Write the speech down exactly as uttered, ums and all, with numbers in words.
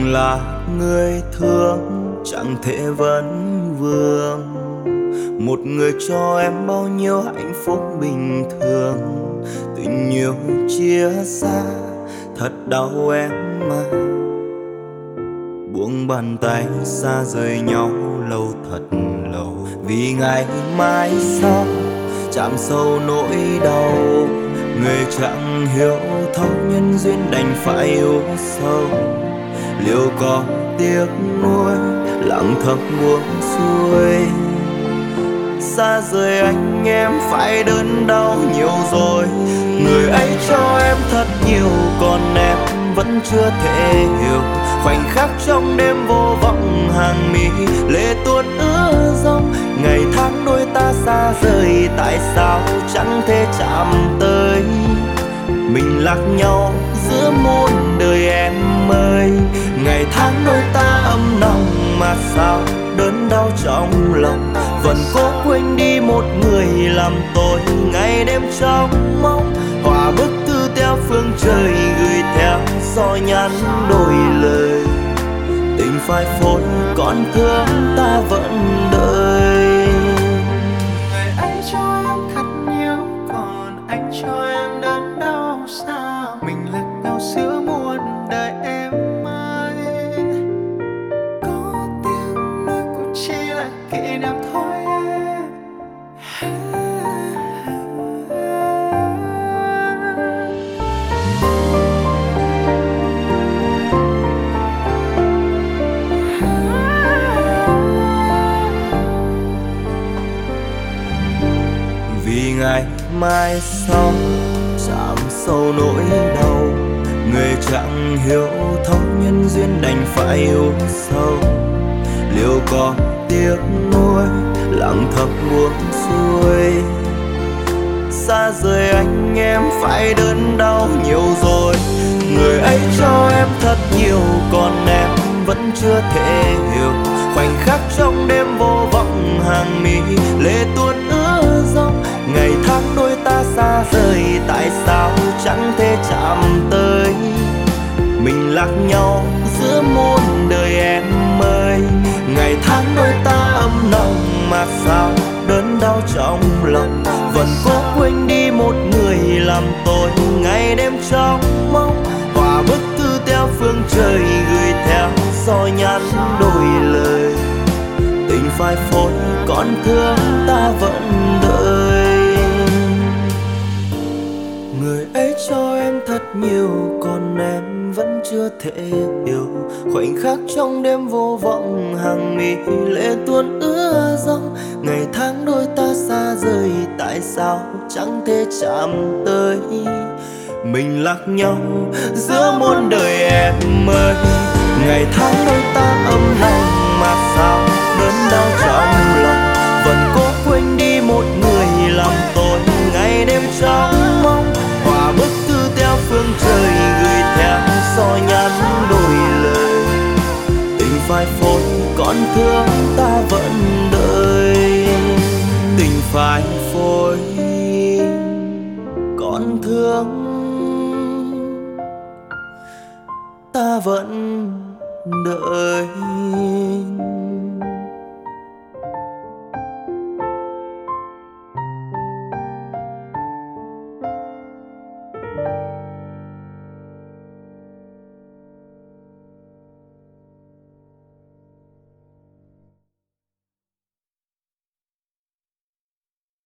là người thương chẳng thể vấn vương, một người cho em bao nhiêu hạnh phúc bình thường. Tình yêu chia xa thật đau em mà, buông bàn tay xa rời nhau lâu thật lâu. Vì ngày mai sau chạm sâu nỗi đau, người chẳng hiểu thấu nhân duyên đành phải yêu sâu. Liệu có tiếc nuối lặng thầm buông xuôi, xa rời anh em phải đớn đau nhiều rồi. Người ấy cho em thật nhiều còn em vẫn chưa thể hiểu. Khoảnh khắc trong đêm vô vọng hàng mi lệ tuôn ứa dòng. Ngày tháng đôi ta xa rời, tại sao chẳng thể chạm tới. Mình lạc nhau giữa muôn đời em ơi. Ngày tháng đôi ta ấm nồng mà sao đớn đau trong lòng. Vẫn cố quên đi một người làm tôi ngày đêm trong mong. Hòa bức thư theo phương trời gửi theo gió nhắn đôi lời. Tình phai phôi còn thương ta vẫn đợi. Người ấy cho em thật nhiều còn anh cho em đớn đau sao. Mình lạc nhau giữa muôn đời em ơi. Có tiếng nói cũng chỉ là kỷ niệm thôi em. Vì ngày mai sau chạm sâu nỗi đau, người chẳng hiểu thấu nhân duyên đành phải yêu sâu. Liệu có tiếc nuối lặng thầm buông xuôi, xa rời anh em phải đớn đau nhiều rồi. Người ấy cho em thật nhiều còn em vẫn chưa thể hiểu. Khoảnh khắc trong đêm vô vọng hàng mi lệ tuôn ứa dòng. Ngày tháng đôi ta xa rời, tại sao chẳng thể chạm tới. Mình lạc nhau giữa muôn đời em ơi. Ngày tháng đôi ta ấm nồng mà sao đớn đau trong lòng. Vẫn cố quên đi một người làm tôi ngày đêm trong mong. Hòa bức thư theo phương trời gửi theo gió nhắn đôi lời. Tình phai phôi còn thương ta vẫn đợi. Người ấy cho em thật nhiều còn em vẫn chưa thể hiểu. Khoảnh khắc trong đêm vô vọng hàng mi lệ tuôn ứa dòng. Ngày tháng đôi ta xa rời, tại sao chẳng thể chạm tới. Mình lạc nhau giữa muôn đời em ơi. Ngày tháng đôi ta ấm lòng mà sao đớn đau trong lòng. Vẫn cố quên đi một người làm tôi ngày đêm trong mong. Hòa bức thư theo phương trời gửi theo gió nhắn đôi lời. Tình phai phôi còn thương ta vẫn đợi. Tình phai phôi còn thương ta vẫn đợi.